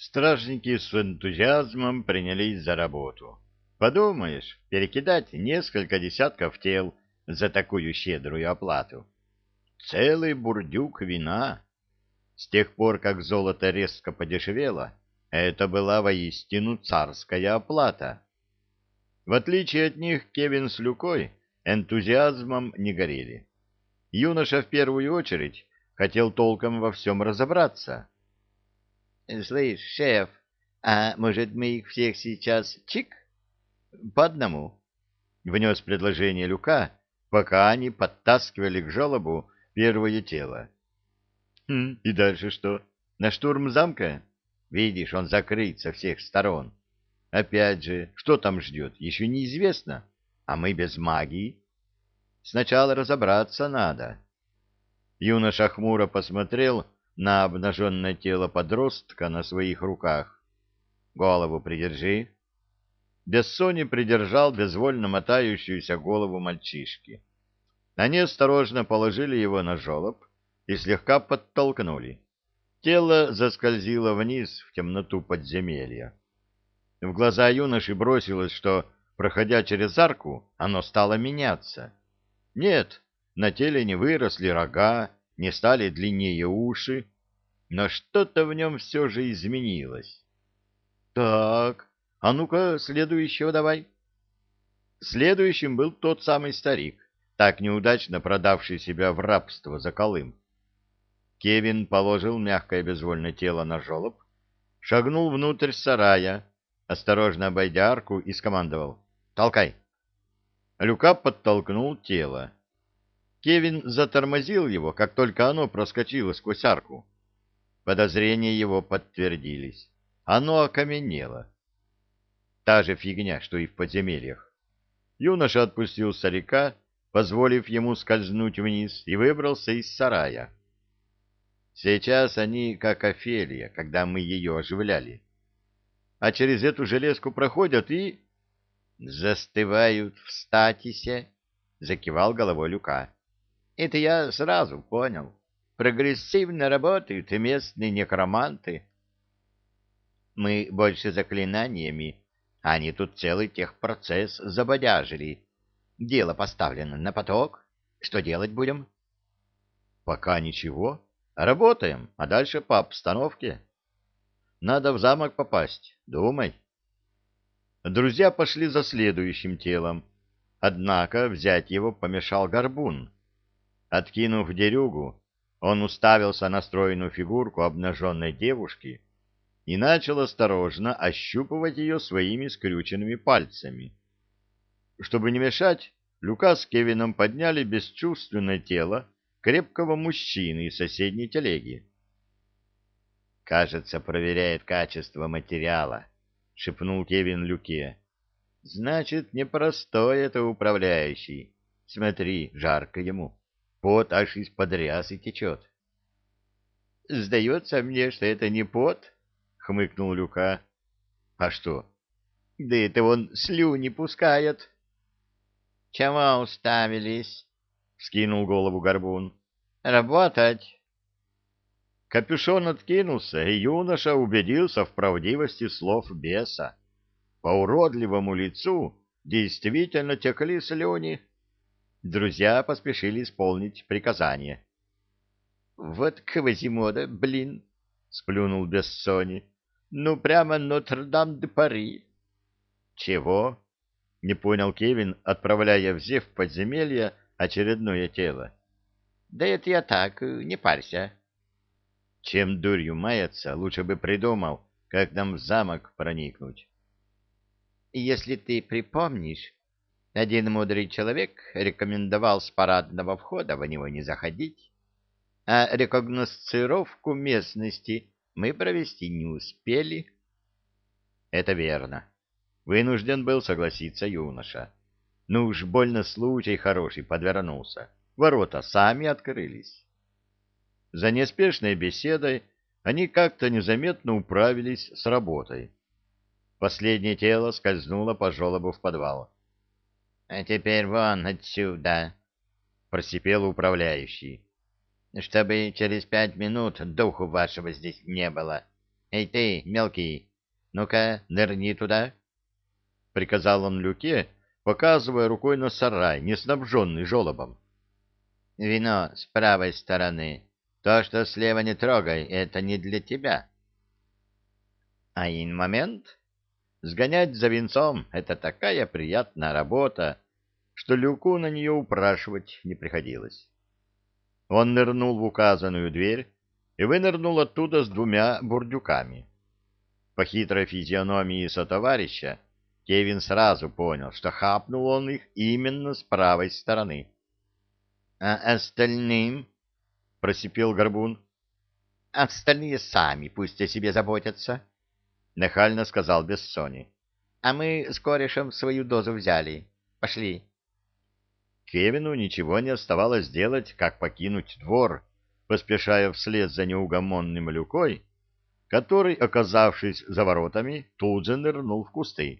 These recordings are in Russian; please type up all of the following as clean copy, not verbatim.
Стражники с энтузиазмом принялись за работу. Подумаешь, перекидать несколько десятков тел за такую щедрую оплату. Целый бурдюк вина. С тех пор, как золото резко подешевело, это была воистину царская оплата. В отличие от них, Кевин с Люкой энтузиазмом не горели. Юноша в первую очередь хотел толком во всем разобраться. — Слышь, шеф, а может, мы их всех сейчас чик? — По одному, — внес предложение Люка, пока они подтаскивали к желобу первое тело. — И дальше что? На штурм замка? Видишь, он закрыт со всех сторон. Опять же, что там ждет, еще неизвестно. А мы без магии. Сначала разобраться надо. Юноша хмуро посмотрел на обнаженное тело подростка на своих руках. Голову придержи. Бессони придержал безвольно мотающуюся голову мальчишки. Они осторожно положили его на желоб и слегка подтолкнули. Тело заскользило вниз в темноту подземелья. В глаза юноши бросилось, что, проходя через арку, оно стало меняться. Нет, на теле не выросли рога, не стали длиннее уши, но что-то в нем все же изменилось. Так, а ну-ка, следующего давай. Следующим был тот самый старик, так неудачно продавший себя в рабство за Колым. Кевин положил мягкое безвольное тело на желоб, шагнул внутрь сарая, осторожно обойдя арку, и скомандовал: «Толкай!». Люка подтолкнул тело. Кевин затормозил его, как только оно проскочило сквозь арку. Подозрения его подтвердились. Оно окаменело. Та же фигня, что и в подземельях. Юноша отпустил старика, позволив ему скользнуть вниз, и выбрался из сарая. Сейчас они как Офелия, когда мы ее оживляли. А через эту железку проходят и... застывают в статисе, — закивал головой Люка. Это я сразу понял. Прогрессивно работают и местные некроманты. Мы больше заклинаниями, а они тут целый техпроцесс забодяжили. Дело поставлено на поток. Что делать будем? Пока ничего. Работаем, а дальше по обстановке. Надо в замок попасть. Думай. Друзья пошли за следующим телом. Однако взять его помешал горбун. Откинув дерюгу, он уставился на стройную фигурку обнаженной девушки и начал осторожно ощупывать ее своими скрюченными пальцами. Чтобы не мешать, Люка с Кевином подняли бесчувственное тело крепкого мужчины из соседней телеги. «Кажется, проверяет качество материала», — шепнул Кевин Люке. «Значит, непростой это управляющий. Смотри, жарко ему. Пот аж из-под рясы течет». «Сдается мне, что это не пот», — хмыкнул Люка. «А что?» «Да это он слюни пускает». «Чего уставились?» — вскинул голову горбун. «Работать!» Капюшон откинулся, и юноша убедился в правдивости слов беса. По уродливому лицу действительно текли слюни. Друзья поспешили исполнить приказание. «Вот Квазимода, блин!» — сплюнул Бессони. «Ну, прямо Нотр-Дам-де-Пари!» «Чего?» — не понял Кевин, отправляя в зев подземелья очередное тело. «Да это я так, не парься». Чем дурью маяться, лучше бы придумал, как нам в замок проникнуть. Если ты припомнишь, один мудрый человек рекомендовал с парадного входа в него не заходить, а рекогносцировку местности мы провести не успели. Это верно. Вынужден был согласиться юноша. Ну уж больно случай хороший подвернулся. Ворота сами открылись. За неспешной беседой они как-то незаметно управились с работой. Последнее тело скользнуло по желобу в подвал. — А теперь вон отсюда, — просипел управляющий, — чтобы через 5 минут духу вашего здесь не было. Эй ты, мелкий, ну-ка, нырни туда, — приказал он Люке, показывая рукой на сарай, не снабженный желобом. — Вино с правой стороны. То, что слева, не трогай, это не для тебя. А ин момент сгонять за винцом — это такая приятная работа, что Люку на нее упрашивать не приходилось. Он нырнул в указанную дверь и вынырнул оттуда с 2 бурдюками. По хитрой физиономии сотоварища Кевин сразу понял, что хапнул он их именно с правой стороны. — А остальным? — просипел Горбун. — Остальные сами пусть о себе заботятся, — нахально сказал Бессони. — А мы с корешем свою дозу взяли. Пошли. Кевину ничего не оставалось делать, как покинуть двор, поспешая вслед за неугомонным Люкой, который, оказавшись за воротами, тут же нырнул в кусты.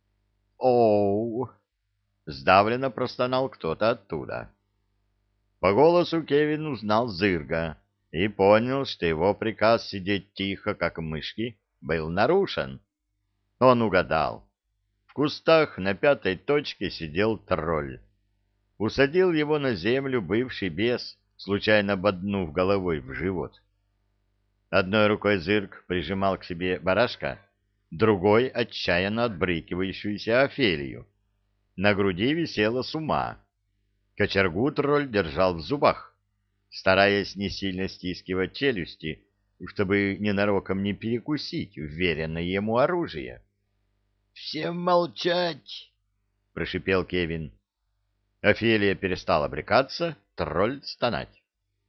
«Оу!» — сдавленно простонал кто-то оттуда. По голосу Кевин узнал Зырга и понял, что его приказ сидеть тихо, как мышки, был нарушен. Он угадал. В кустах на 5-й точке сидел тролль. Усадил его на землю бывший бес, случайно боднув головой в живот. Одной рукой Зырк прижимал к себе барашка, другой — отчаянно отбрыкивающуюся Офелию. На груди висела сума. Кочергу тролль держал в зубах, стараясь не сильно стискивать челюсти, чтобы ненароком не перекусить вверенное ему оружие. — Всем молчать! — прошипел Кевин. Офелия перестала брекаться, тролль стонать.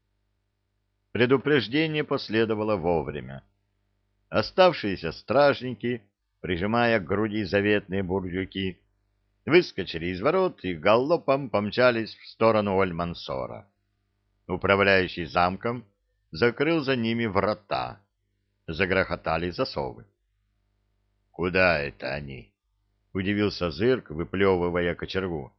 Предупреждение последовало вовремя. Оставшиеся стражники, прижимая к груди заветные бурдюки, выскочили из ворот и галопом помчались в сторону Оль-Мансора. Управляющий замком закрыл за ними врата. Загрохотали засовы. — Куда это они? — удивился Зырк, выплевывая кочергу.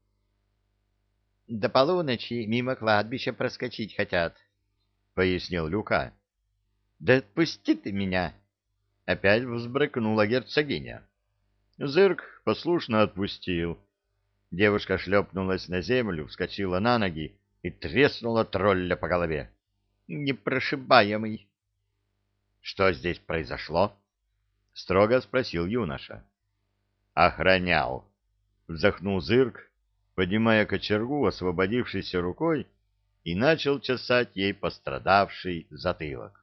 — До полуночи мимо кладбища проскочить хотят, — пояснил Люка. — Да отпусти ты меня! — опять взбрыкнула герцогиня. Зырк послушно отпустил. Девушка шлепнулась на землю, вскочила на ноги и треснула тролля по голове. — Непрошибаемый! — Что здесь произошло? — строго спросил юноша. — Охранял! — вздохнул Зырк, поднимая кочергу освободившейся рукой, и начал чесать ей пострадавший затылок.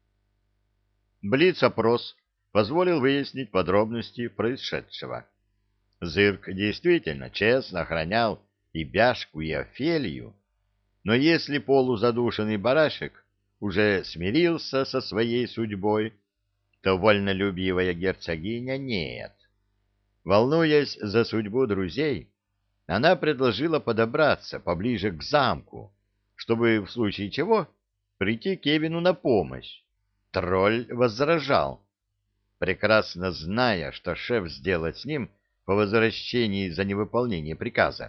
Блиц-опрос позволил выяснить подробности происшедшего. Зырк действительно честно охранял и Бяшку, и Офелию, но если полузадушенный барашек уже смирился со своей судьбой, то вольнолюбивая герцогиня нет. Волнуясь за судьбу друзей, она предложила подобраться поближе к замку, чтобы в случае чего прийти Кевину на помощь. Тролль возражал, прекрасно зная, что шеф сделает с ним по возвращении за невыполнение приказа.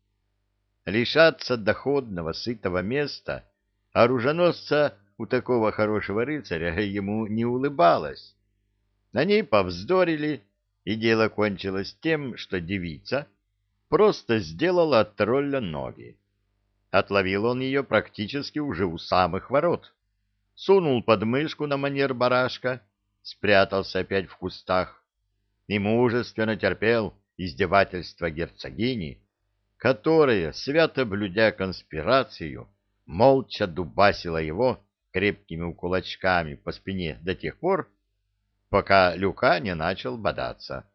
Лишаться доходного, сытого места оруженосца у такого хорошего рыцаря ему не улыбалось. Они повздорили, и дело кончилось тем, что девица просто сделала от тролля ноги. Отловил он ее практически уже у самых ворот. Сунул под мышку на манер барашка, спрятался опять в кустах и мужественно терпел издевательства герцогини, которая, свято блюдя конспирацию, молча дубасила его крепкими кулачками по спине до тех пор, пока Люка не начал бодаться.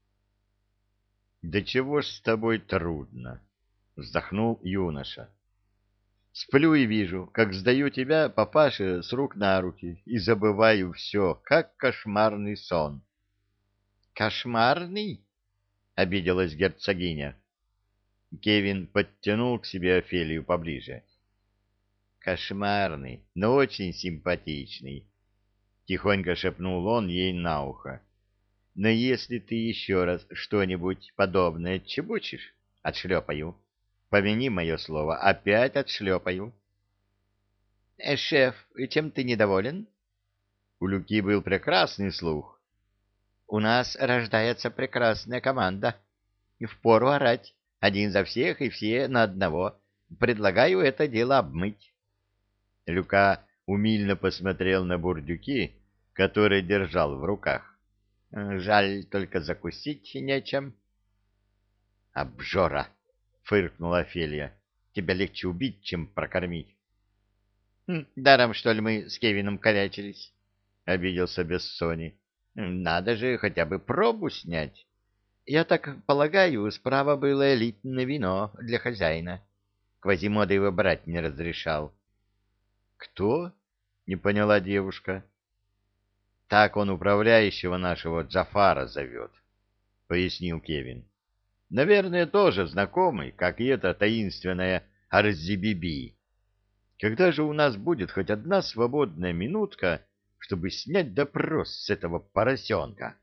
— Да чего ж с тобой трудно? — вздохнул юноша. — Сплю и вижу, как сдаю тебя, папаше, с рук на руки, и забываю все, как кошмарный сон. — Кошмарный? — обиделась герцогиня. Кевин подтянул к себе Офелию поближе. — Кошмарный, но очень симпатичный, — тихонько шепнул он ей на ухо. — Но если ты еще раз что-нибудь подобное чебучишь, отшлепаю. Помяни мое слово, опять отшлепаю. — Шеф, чем ты недоволен? У Люки был прекрасный слух. «У нас рождается прекрасная команда. Впору орать. Один за всех и все на одного. Предлагаю это дело обмыть». Люка умильно посмотрел на бурдюки, которые держал в руках. «Жаль, только закусить нечем». «Обжора!» — фыркнула Офелия. «Тебя легче убить, чем прокормить». «Даром, что ли, мы с Кевином корячились?» — обиделся Бессони. «Надо же хотя бы пробу снять. Я так полагаю, справа было элитное вино для хозяина. Квазимода его брать не разрешал». «Кто?» — не поняла девушка. «Так он управляющего нашего Джафара зовет», — пояснил Кевин. «Наверное, тоже знакомый, как и эта таинственная Арзибиби. Когда же у нас будет хоть одна свободная минутка, чтобы снять допрос с этого поросенка?»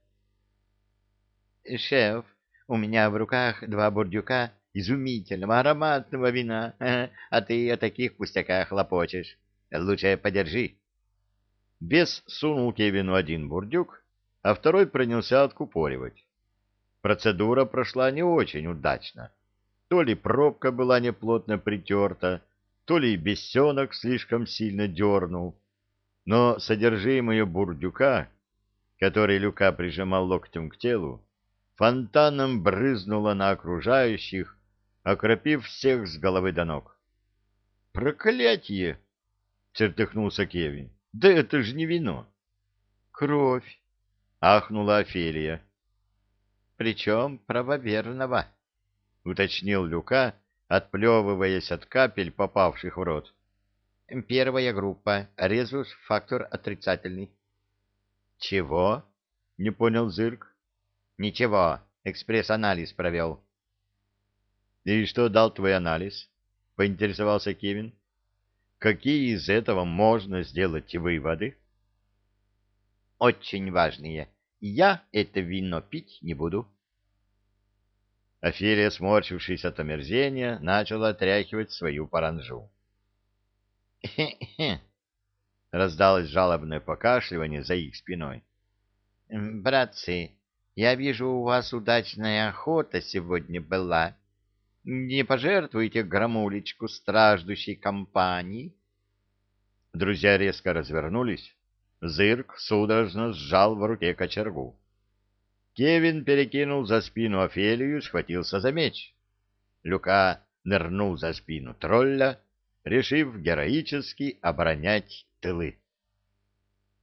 «Шеф, у меня в руках 2 бурдюка изумительного ароматного вина, а ты о таких пустяках хлопочешь. Лучше подержи». Бес сунул Кевину 1 бурдюк, а второй принялся откупоривать. Процедура прошла не очень удачно. То ли пробка была неплотно притерта, то ли бесенок слишком сильно дернул. Но содержимое бурдюка, который Люка прижимал локтем к телу, фонтаном брызнуло на окружающих, окропив всех с головы до ног. «Проклятье!» — чертыхнулся Кевин. «Да это же не вино!» «Кровь!» — ахнула Офелия. «Причем правоверного», — уточнил Люка, отплевываясь от капель, попавших в рот. «1 группа. Резус-фактор отрицательный». «Чего?» — не понял Зырк. «Ничего. Экспресс-анализ провел». «И что дал твой анализ?» — поинтересовался Кевин. «Какие из этого можно сделать выводы?» «Очень важные. Я это вино пить не буду». Офелия, сморщившись от омерзения, начала отряхивать свою паранджу. «Хе-хе!» — раздалось жалобное покашливание за их спиной. «Братцы, я вижу, у вас удачная охота сегодня была. Не пожертвуете грамулечку страждущей компании?» Друзья резко развернулись. Зырк судорожно сжал в руке кочергу. Кевин перекинул за спину Офелию и схватился за меч. Люка нырнул за спину тролля, решив героически оборонять тылы.